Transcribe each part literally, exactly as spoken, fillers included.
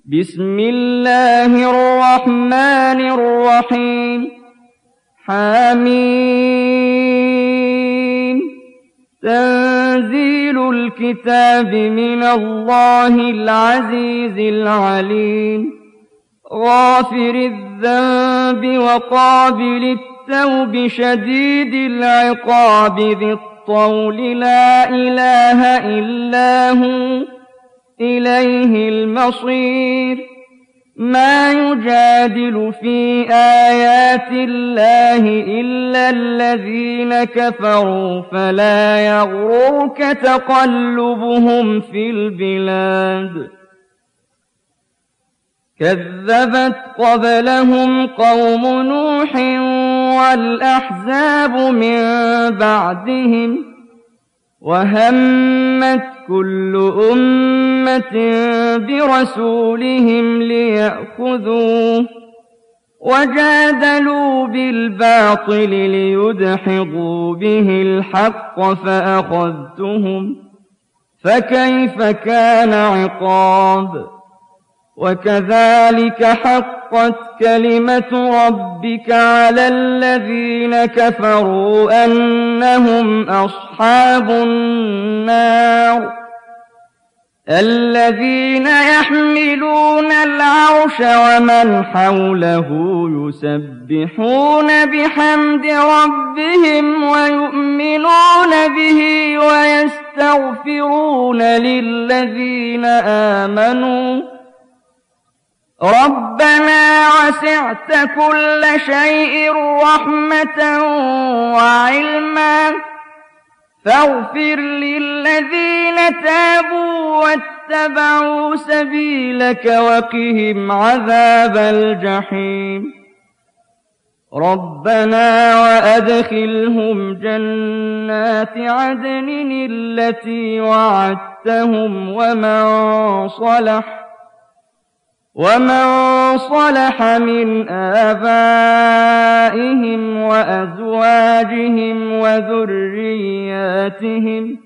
بسم الله الرحمن الرحيم حميم تنزيل الكتاب من الله العزيز العليم غافر الذنب وقابل التوب شديد العقاب ذي الطول لا إله إلا هو إليه المصير ما يجادل في آيات الله إلا الذين كفروا فلا يغررك تقلبهم في البلاد كذبت قبلهم قوم نوح والأحزاب من بعدهم وهمت كل أمة برسولهم ليأخذوه وجادلوا بالباطل ليدحضوا به الحق فأخذتهم فكيف كان عقاب وكذلك حقت كلمة ربك على الذين كفروا أنهم أصحاب النار الذين يحملون العرش ومن حوله يسبحون بحمد ربهم ويؤمنون به ويستغفرون للذين آمنوا ربنا وسعت كل شيء رحمة وعلما فاغفر للذين تابوا واتبعوا سبيلك وقهم عذاب الجحيم ربنا وأدخلهم جنات عدن التي وعدتهم ومن صلح ومن صلح من آبائهم وأزواجهم وذرياتهم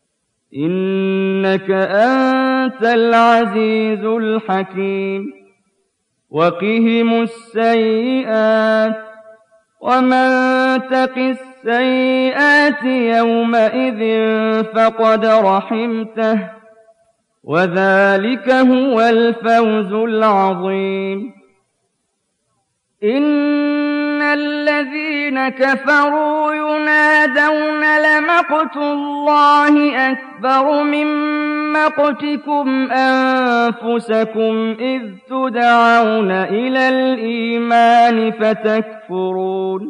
إنك أنت العزيز الحكيم وقهم السيئات ومن تق السيئات يومئذ فقد رحمته وذلك هو الفوز العظيم إن الذين كفروا ينادون لمقت الله أكبر من مقتكم أنفسكم إذ تدعون إلى الإيمان فتكفرون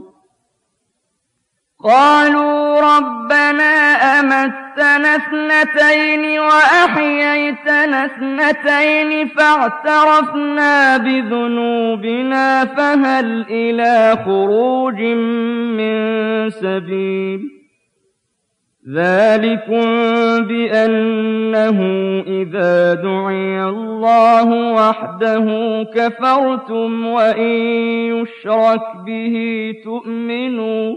قالوا ربنا أمتنا اثنتين وأحييتنا اثنتين فاعترفنا بذنوبنا فهل إلى خروج من سبيل ذلكم بأنه إذا دعي الله وحده كفرتم وإن يشرك به تؤمنوا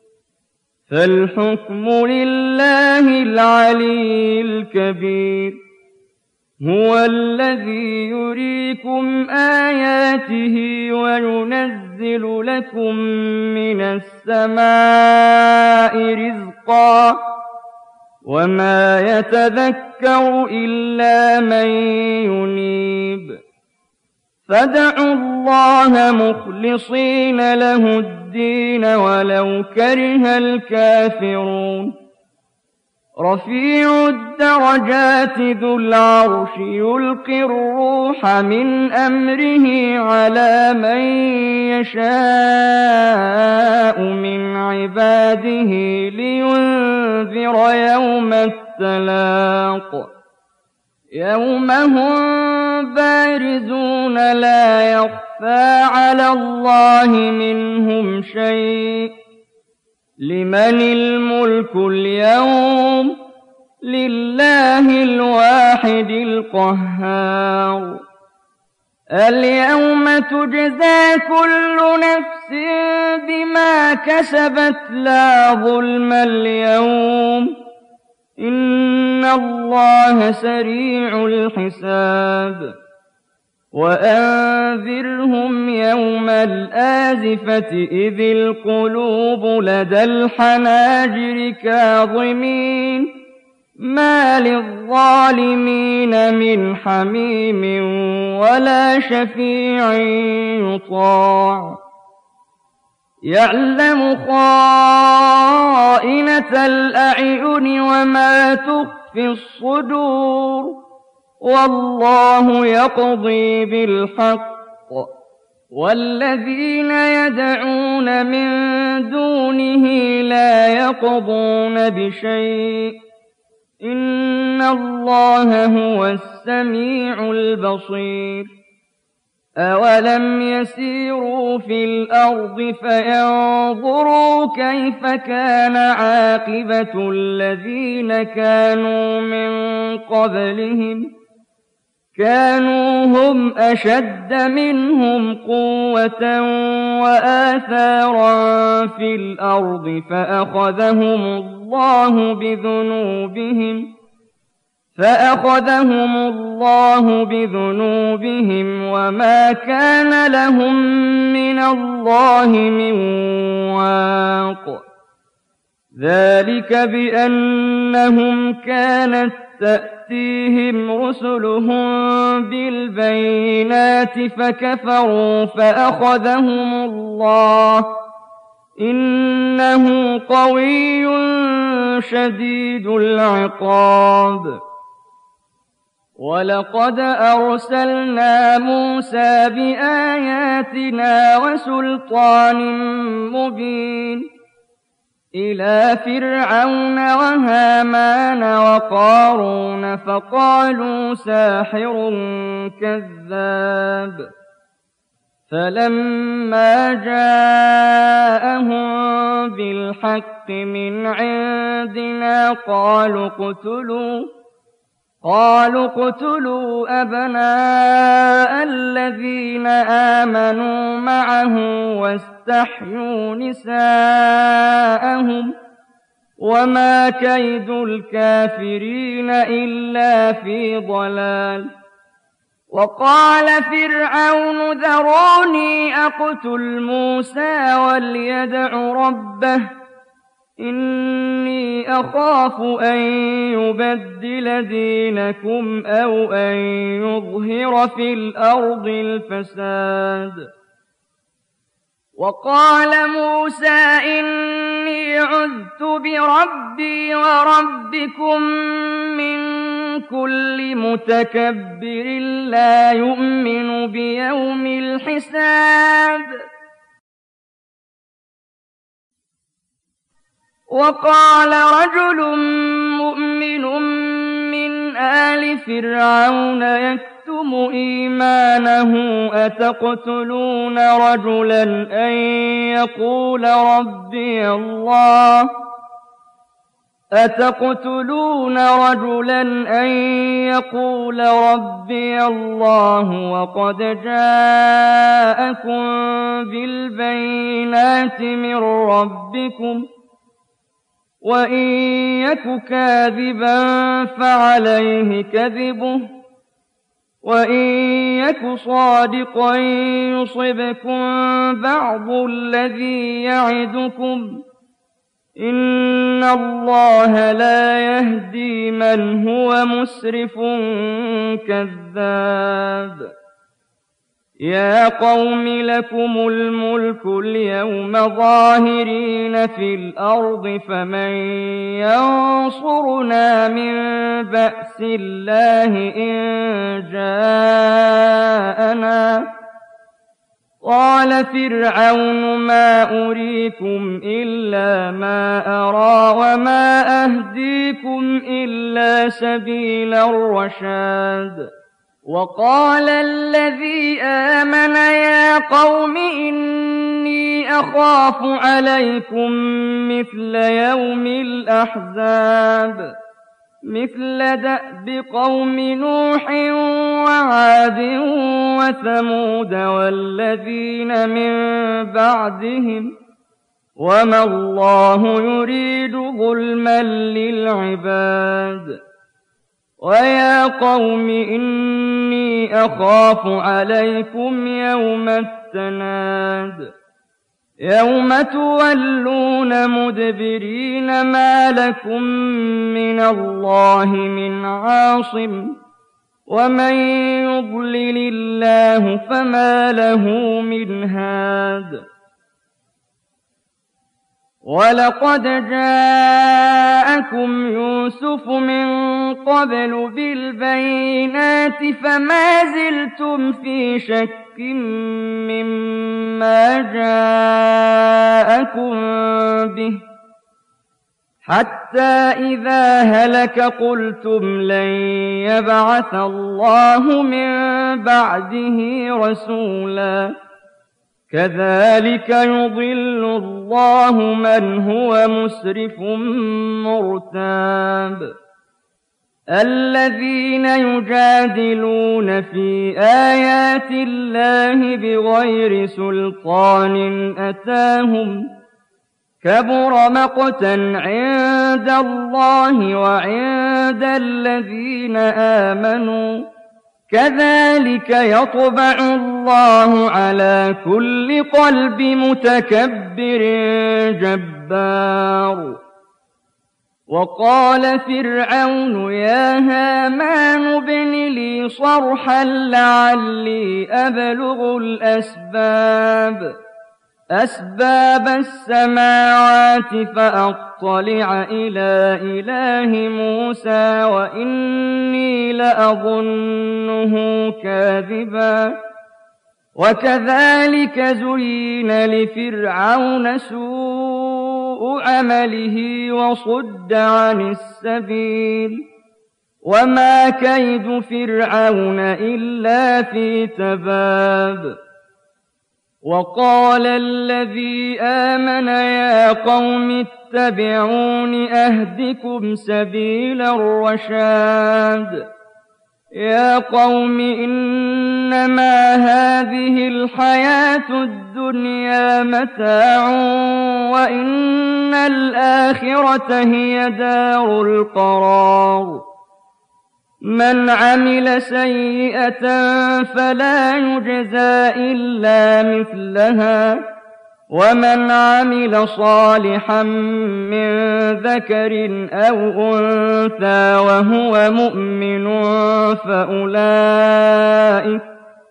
فالحكم لله العلي الكبير هو الذي يريكم آياته وينزل لكم من السماء رزقا وما يتذكر إلا من ينيب فادعوا الله مخلصين له الدين ولو كره الكافرون رفيع الدرجات ذو العرش يلقي الروح من أمره على من يشاء من عباده لينذر يوم التلاق يوم هم بارزون لا يخفى على الله منهم شيء لمن الملك اليوم لله الواحد القهار اليوم تجزى كل نفس بما كسبت لا ظلم اليوم إن الله سريع الحساب وأنذرهم يوم الآزفة إذ القلوب لدى الحناجر كاظمين ما للظالمين من حميم ولا شفيع يطاع يعلم خائنة الأعين وما تخفي الصدور والله يقضي بالحق والذين يدعون من دونه لا يقضون بشيء إن الله هو السميع البصير أولم يسيروا في الأرض فينظروا كيف كان عاقبة الذين كانوا من قبلهم كانوا هم أشد منهم قوة وآثارا في الأرض فأخذهم الله بذنوبهم فأخذهم الله بذنوبهم وما كان لهم من الله من واق ذلك بأنهم كانت تأتيهم رسلهم بالبينات فكفروا فأخذهم الله إنه قوي شديد العقاب ولقد أرسلنا موسى بآياتنا وسلطان مبين إلى فرعون وهامان وقارون فقالوا ساحر كذاب فلما جاءهم بالحق من عندنا قالوا اقتلوا قالوا اقتلوا أبناء الذين آمنوا معه واستحيوا نساءهم وما كيد الكافرين إلا في ضلال وقال فرعون ذروني أقتل موسى وليدع ربه إني أخاف أن يبدل دينكم أو أن يظهر في الأرض الفساد وقال موسى إني عذت بربي وربكم من كل متكبر لا يؤمن بيوم الحساب وقال رجل مؤمن من آل فرعون يكتم إيمانه أتقتلون رجلا أن يقول ربي الله أتقتلون رجلا أن يقول ربي الله وقد جاءكم بالبينات من ربكم وإن يك كاذبا فعليه كذبه وإن يك صادقا يصبكم بعض الذي يعدكم إن الله لا يهدي من هو مسرف كذاب يا قوم لكم الملك اليوم ظاهرين في الأرض فمن ينصرنا من بأس الله إن جاءنا قال فرعون ما أريكم إلا ما أرى وما أهديكم إلا سبيل الرشاد وقال الذي آمن يا قوم إني أخاف عليكم مثل يوم الأحزاب مثل دأب قوم نوح وعاد وثمود والذين من بعدهم وما الله يريد ظلما للعباد ويا قوم إني أخاف عليكم يوم التناد يوم تولون مدبرين ما لكم من الله من عاصم ومن يضلل الله فما له من هاد ولقد جاءكم يوسف من قبل بالبينات فما زلتم في شك مما جاءكم به حتى إذا هلك قلتم لن يبعث الله من بعده رسولا كذلك يضل الله من هو مسرف مرتاب الذين يجادلون في آيات الله بغير سلطان أتاهم كبر مقتا عند الله وعند الذين آمنوا كذلك يطبع الله على كل قلب متكبر جبار وقال فرعون يا هامان ابن لي صرحا لعلي أبلغ الأسباب أسباب السماوات فأطلع إلى إله موسى وإني لأظنه كاذبا وكذلك زين لفرعون سوء عمله وصد عن السبيل وما كيد فرعون إلا في تباب وقال الذي آمن يا قوم اتبعون أهدكم سبيل الرشاد يا قوم إنما هذه الحياة الدنيا متاع وإن الآخرة هي دار القرار من عمل سيئة فلا يجزى إلا مثلها ومن عمل صالحا من ذكر أو أنثى وهو مؤمن فأولئك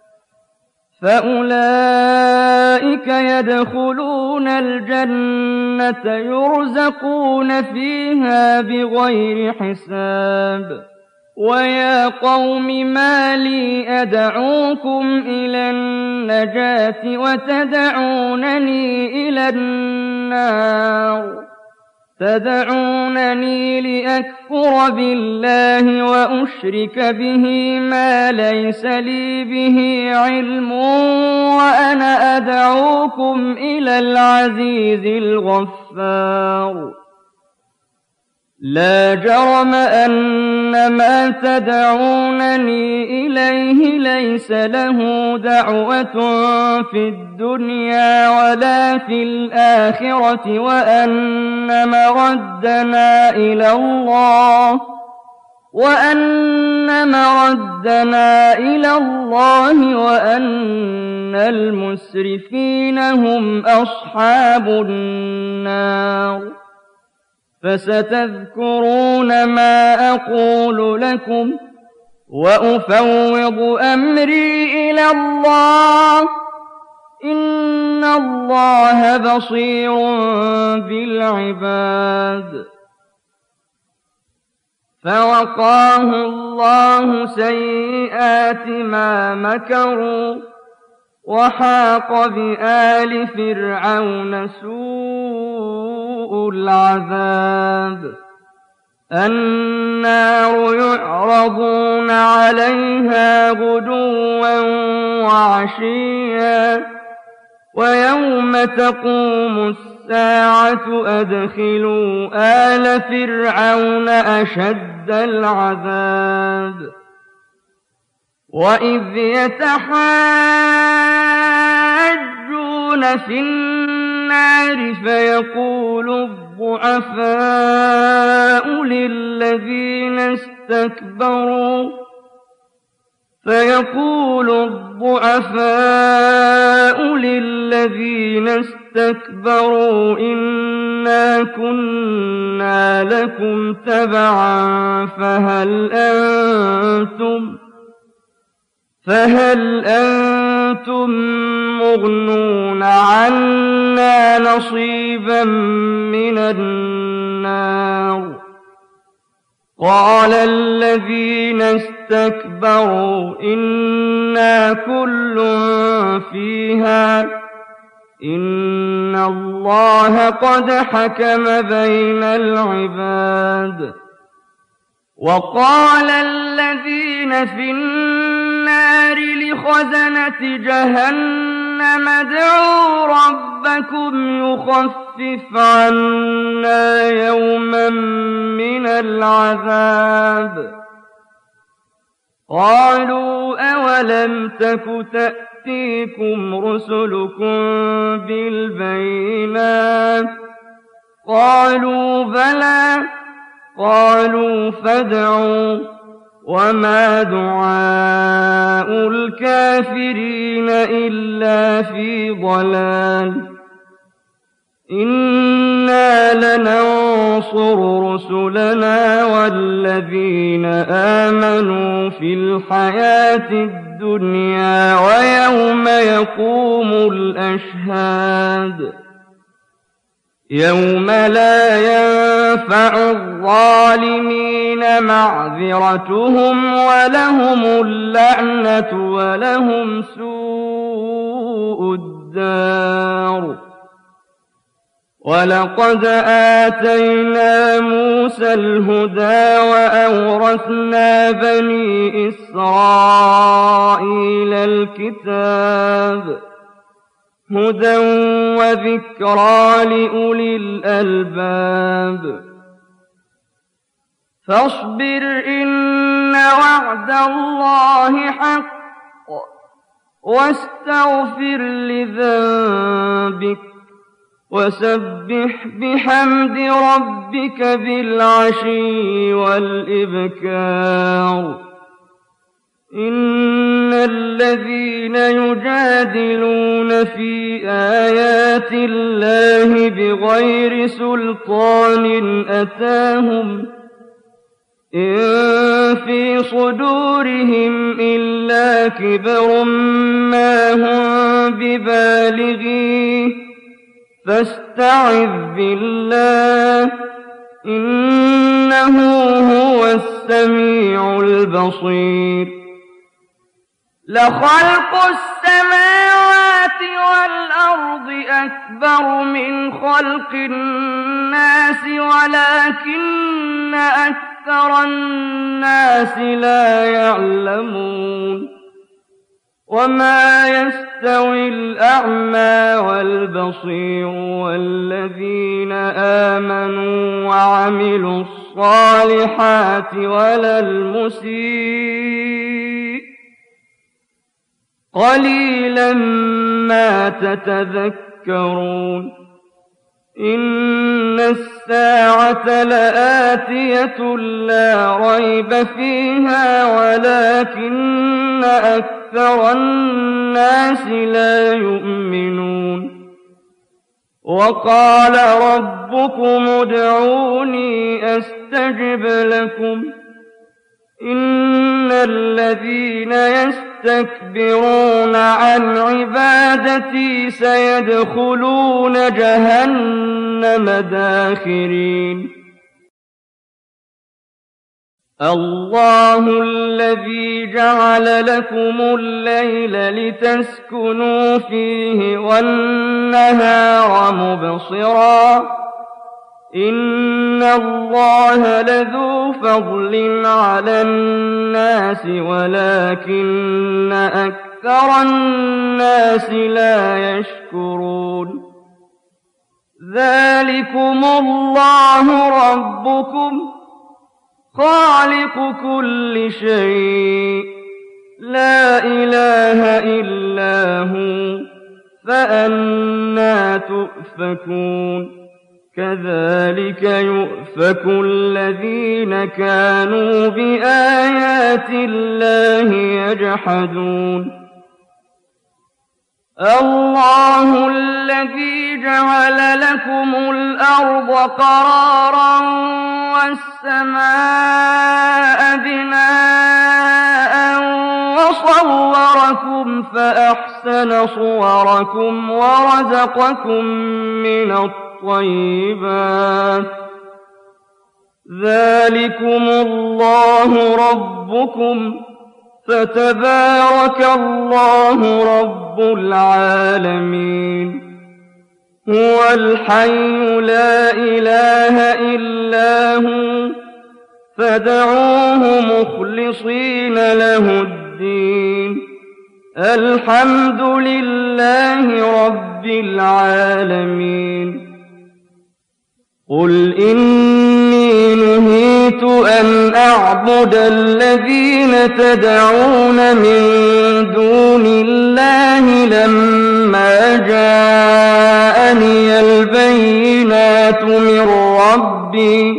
فأولئك يدخلون الجنة يرزقون فيها بغير حساب ويا قوم ما لي أدعوكم إلى النجاة وتدعونني إلى النار تدعونني لأكفر بالله وأشرك به ما ليس لي به علم وأنا أدعوكم إلى العزيز الغفار لا جرم أن ما تدعونني إليه ليس له دعوة في الدنيا ولا في الآخرة وأن مردنا إلى الله وأن مردنا إلى الله وأن المسرفين هم أصحاب النار فستذكرون ما أقول لكم وأفوض أمري إلى الله إن الله بصير بالعباد فوقاه الله سيئات ما مكروا وحاق بآل فرعون سوء العذاب النار يعرضون عليها غدوا وعشيا ويوم تقوم الساعة أدخلوا آل فرعون أشد العذاب وإذ يتحاجون في النار فيقول الضعفاء للذين استكبروا اسْتَكْبَرُوا فيقول الضعفاء للذين استكبروا إنا كنا لكم تبعا فهل أنتم فهل أنتم مغنون عنا نصيبا من النار قال الذين استكبروا إنا كل فيها إن الله قد حكم بين العباد وقال الذين في النار لخزنة جهنم ادعوا ربكم يخفف عنا يوما من العذاب قالوا أولم تك تأتيكم رسلكم بالبينات قالوا بلى قالوا فادعوا وما دعاء الكافرين إلا في ضلال إنا لننصر رسلنا والذين آمنوا في الحياة الدنيا ويوم يقوم الأشهاد يوم لا ينفع الظالمين معذرتهم ولهم اللعنة ولهم سوء الدار ولقد آتينا موسى الهدى وأورثنا بني إسرائيل الكتاب هدى وذكرى لأولي الألباب فاصبر إن وعد الله حق واستغفر لذنبك وسبح بحمد ربك بالعشي والإبكار إن الذين يجادلون في آيات الله بغير سلطان أتاهم إن في صدورهم إلا كبر ما هم ببالغيه فاستعذ بالله إنه هو السميع البصير لخلق السماوات والأرض أكبر من خلق الناس ولكن أكثر الناس لا يعلمون وما يستوي الأعمى والبصير والذين آمنوا وعملوا الصالحات ولا المسيء قليلا ما تتذكرون إن الساعة لآتية لا ريب فيها ولكن أكثر الناس لا يؤمنون وقال ربكم ادعوني أستجب لكم إن الذين يستكبرون عن عبادتي سيدخلون جهنم داخرين الله الذي جعل لكم الليل لتسكنوا فيه والنهار مبصرا إن الله لذو فضل على الناس ولكن أكثر الناس لا يشكرون ذلكم الله ربكم خالق كل شيء لا إله إلا هو فأنى تؤفكون كذلك يؤفك الذين كانوا بآيات الله يجحدون الله الذي جعل لكم الأرض قرارا والسماء بناء وصوركم فأحسن صوركم ورزقكم من الطيبات ذلكم الله ربكم فتبارك الله رب العالمين هو الحي لا إله إلا هو فادعوه مخلصين له الدين الحمد لله رب العالمين قل إني نهيت أن أعبد الذين تدعون من دون الله لما جاءني البينات من ربي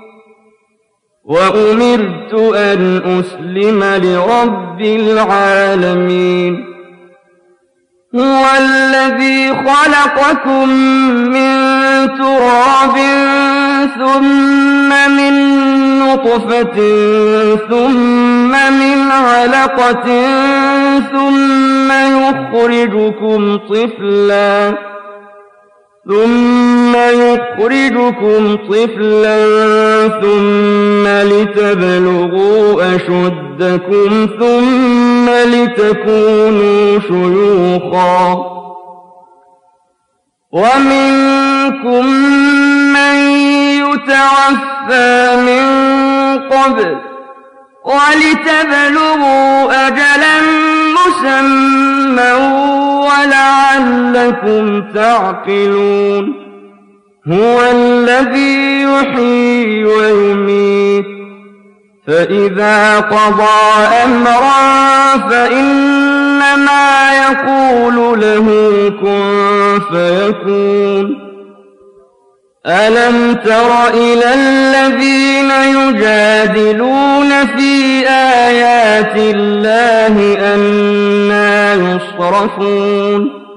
وأمرت أن أسلم لرب العالمين هو الذي خلقكم من تراب ثم من نطفة ثم من علقة ثم يخرجكم طفلا ثم يخرجكم طفلا ثم لتبلغوا أشدكم ثم لتكونوا شيوخا ومنكم من يتوفى من قبل ولتبلغوا أجلا مسمى ولعلكم تعقلون هو الذي يحيي ويميت فإذا قضى أمرا فإنما يقول له كن فيكون ألم تر إلى الذين يجادلون في آيات الله أنى يصرفون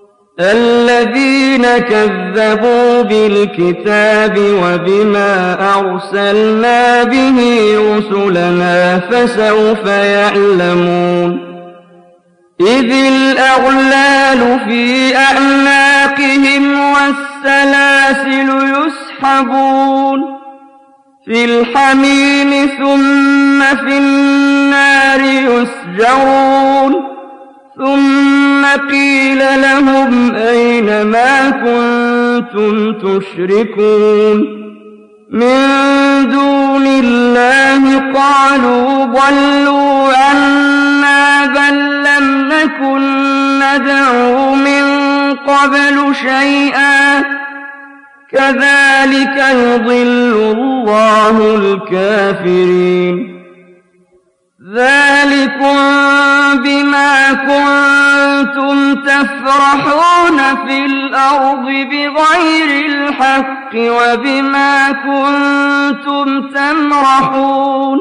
الذين كذبوا بالكتاب وبما أرسلنا به رسلنا فسوف يعلمون إذ الأغلال في أعناقهم والسلاسل يسحبون في الحميم ثم في النار يسجرون ثم قيل لهم أين ما كنتم تشركون من دون الله قالوا ضلوا عنا بل لم نكن ندعو من قبل شيئا كذلك يضل الله الكافرين ذلكم بما كنتم تفرحون في الأرض بغير الحق وبما كنتم تمرحون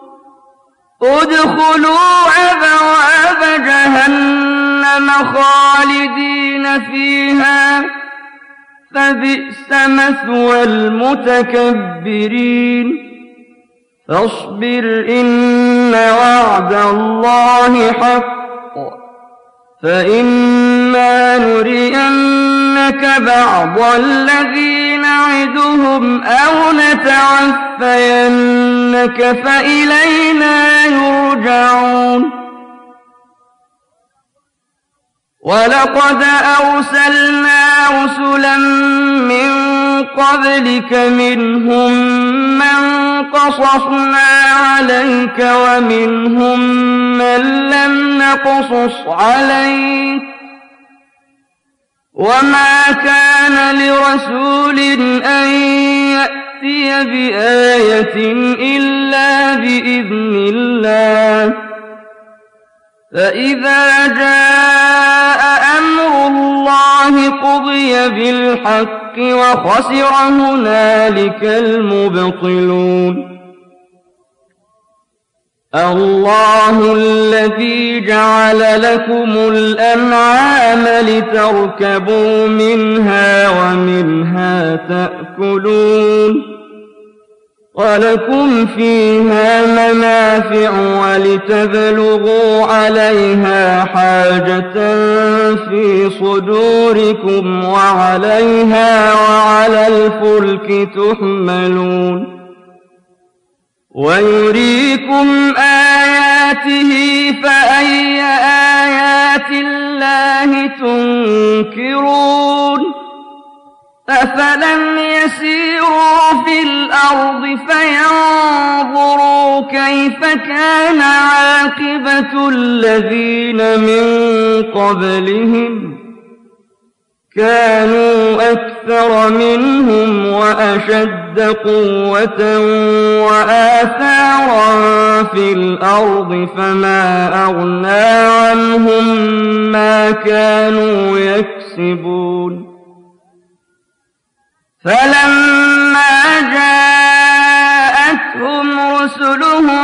ادخلوا أبواب جهنم خالدين فيها فبئس مثوى المتكبرين فاصبر إن وعد الله حق فإما نرينك بعض الذي نعدهم أو نتعفينك فإلينا يرجعون ولقد أرسلنا رسلا من قبلك منهم من قصصنا عليك ومنهم من لم نقصص عليك وما كان لرسول أن يأتي بآية إلا بإذن الله فإذا جاء أمر الله قضي بالحق وخسر هنالك المبطلون. الله الذي جعل لكم الأنعام لتركبوا منها ومنها تأكلون ولكم فيها منافع ولتبلغوا عليها حاجة في صدوركم وعليها وعلى الفلك تحملون ويريكم آياته فأي آيات الله تنكرون أفلم يسيروا في الأرض فينظروا كيف كان عاقبة الذين من قبلهم كانوا أكثر منهم وأشد قوة وآثارا في الأرض فما أغنى عنهم ما كانوا يكسبون. فلما جاءتهم رسلهم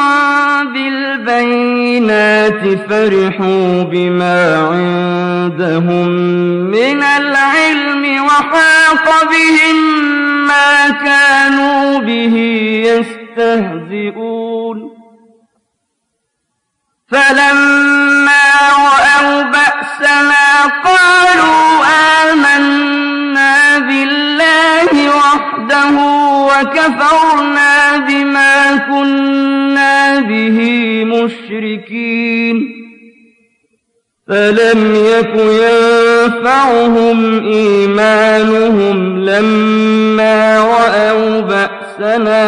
بالبينات فرحوا بما عندهم من العلم وحاق بهم ما كانوا به يستهزئون. فلما رأوا بأسنا قالوا آمنا بالله وحده وكفرنا بما كنا به مشركين. فلم يك ينفعهم إيمانهم لما رأوا بأسنا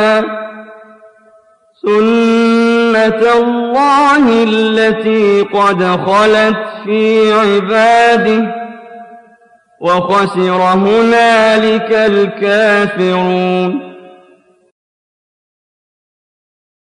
سنة الله التي قد خلت في عباده وخسر هنالك الكافرون.